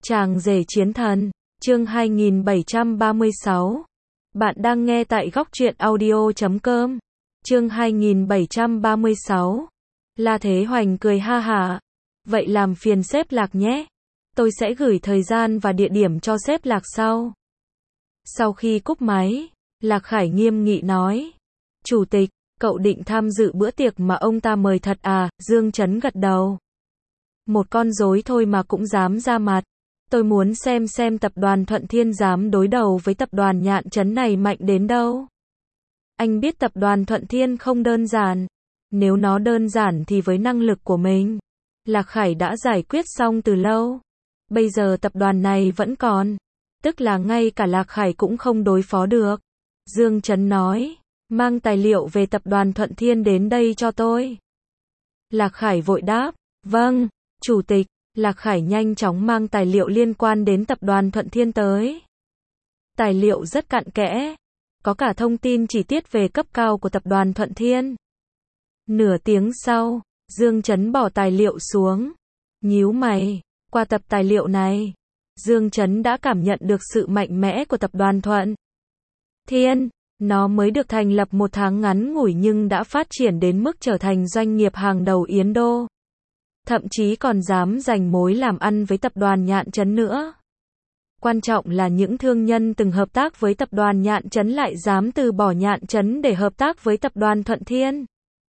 Chàng rể chiến thần, chương 2736. Bạn đang nghe tại góc truyện audio.com. Chương 2736. La Thế Hoành cười ha hả. Vậy làm phiền sếp Lạc nhé. Tôi sẽ gửi thời gian và địa điểm cho sếp Lạc sau. Sau khi cúp máy, Lạc Khải nghiêm nghị nói. Chủ tịch, cậu định tham dự bữa tiệc mà ông ta mời thật à? Dương Chấn gật đầu. Một con rối thôi mà cũng dám ra mặt. Tôi muốn xem tập đoàn Thuận Thiên dám đối đầu với tập đoàn Nhạn Chấn này mạnh đến đâu. Anh biết tập đoàn Thuận Thiên không đơn giản. Nếu nó đơn giản thì với năng lực của mình, Lạc Khải đã giải quyết xong từ lâu. Bây giờ tập đoàn này vẫn còn. Tức là ngay cả Lạc Khải cũng không đối phó được. Dương Chấn nói, mang tài liệu về tập đoàn Thuận Thiên đến đây cho tôi. Lạc Khải vội đáp, vâng, chủ tịch. Lạc Khải nhanh chóng mang tài liệu liên quan đến tập đoàn Thuận Thiên tới. Tài liệu rất cặn kẽ, có cả thông tin chi tiết về cấp cao của tập đoàn Thuận Thiên. Nửa tiếng sau, Dương Chấn bỏ tài liệu xuống, nhíu mày, qua tập tài liệu này, Dương Chấn đã cảm nhận được sự mạnh mẽ của tập đoàn Thuận Thiên. Nó mới được thành lập 1 tháng ngắn ngủi nhưng đã phát triển đến mức trở thành doanh nghiệp hàng đầu Yến Đô. Thậm chí còn dám giành mối làm ăn với tập đoàn Nhạn Chấn nữa. Quan trọng là những thương nhân từng hợp tác với tập đoàn Nhạn Chấn lại dám từ bỏ Nhạn Chấn để hợp tác với tập đoàn Thuận Thiên.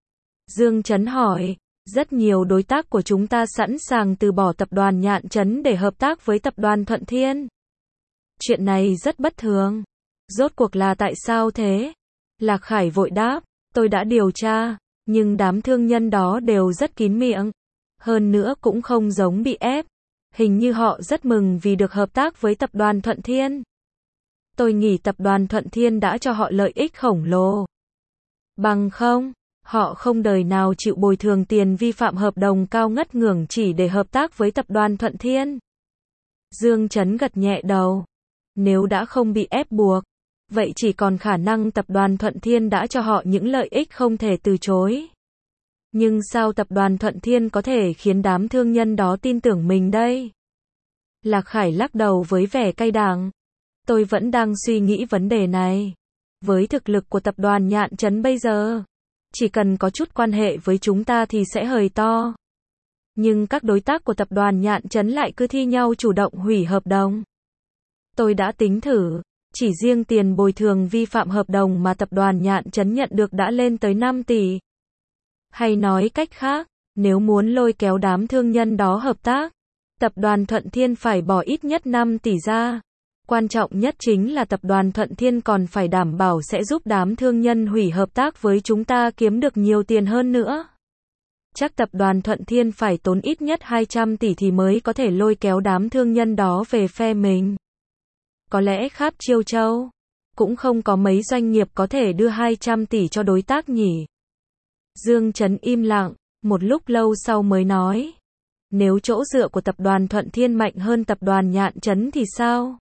Dương Chấn hỏi, rất nhiều đối tác của chúng ta sẵn sàng từ bỏ tập đoàn Nhạn Chấn để hợp tác với tập đoàn Thuận Thiên. Chuyện này rất bất thường. Rốt cuộc là tại sao thế? Lạc Khải vội đáp, tôi đã điều tra, nhưng đám thương nhân đó đều rất kín miệng. Hơn nữa cũng không giống bị ép. Hình như họ rất mừng vì được hợp tác với tập đoàn Thuận Thiên. Tôi nghĩ tập đoàn Thuận Thiên đã cho họ lợi ích khổng lồ. Bằng không, họ không đời nào chịu bồi thường tiền vi phạm hợp đồng cao ngất ngưởng chỉ để hợp tác với tập đoàn Thuận Thiên. Dương Chấn gật nhẹ đầu. Nếu đã không bị ép buộc, vậy chỉ còn khả năng tập đoàn Thuận Thiên đã cho họ những lợi ích không thể từ chối. Nhưng sao tập đoàn Thuận Thiên có thể khiến đám thương nhân đó tin tưởng mình đây? Lạc Khải lắc đầu với vẻ cay đắng. Tôi vẫn đang suy nghĩ vấn đề này. Với thực lực của tập đoàn Nhạn Chấn bây giờ, chỉ cần có chút quan hệ với chúng ta thì sẽ hời to. Nhưng các đối tác của tập đoàn Nhạn Chấn lại cứ thi nhau chủ động hủy hợp đồng. Tôi đã tính thử, chỉ riêng tiền bồi thường vi phạm hợp đồng mà tập đoàn Nhạn Chấn nhận được đã lên tới 5 tỷ. Hay nói cách khác, nếu muốn lôi kéo đám thương nhân đó hợp tác, tập đoàn Thuận Thiên phải bỏ ít nhất 5 tỷ ra. Quan trọng nhất chính là tập đoàn Thuận Thiên còn phải đảm bảo sẽ giúp đám thương nhân hủy hợp tác với chúng ta kiếm được nhiều tiền hơn nữa. Chắc tập đoàn Thuận Thiên phải tốn ít nhất 200 tỷ thì mới có thể lôi kéo đám thương nhân đó về phe mình. Có lẽ Kháp Chiêu Châu cũng không có mấy doanh nghiệp có thể đưa 200 tỷ cho đối tác nhỉ. Dương Chấn im lặng, một lúc lâu sau mới nói. Nếu chỗ dựa của tập đoàn Thuận Thiên mạnh hơn tập đoàn Nhạn Chấn thì sao?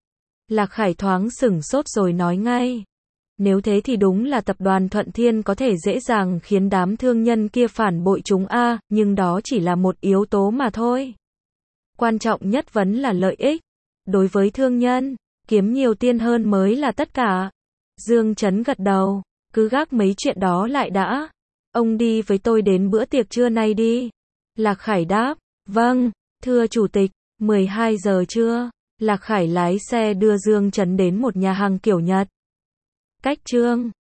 Lạc Khải thoáng sửng sốt rồi nói ngay. Nếu thế thì đúng là tập đoàn Thuận Thiên có thể dễ dàng khiến đám thương nhân kia phản bội chúng nhưng đó chỉ là một yếu tố mà thôi. Quan trọng nhất vẫn là lợi ích. Đối với thương nhân, kiếm nhiều tiền hơn mới là tất cả. Dương Chấn gật đầu, cứ gác mấy chuyện đó lại đã. Ông đi với tôi đến bữa tiệc trưa nay đi. Lạc Khải đáp, vâng, thưa chủ tịch. 12 giờ trưa, Lạc Khải lái xe đưa Dương Chấn đến một nhà hàng kiểu Nhật. Cách chương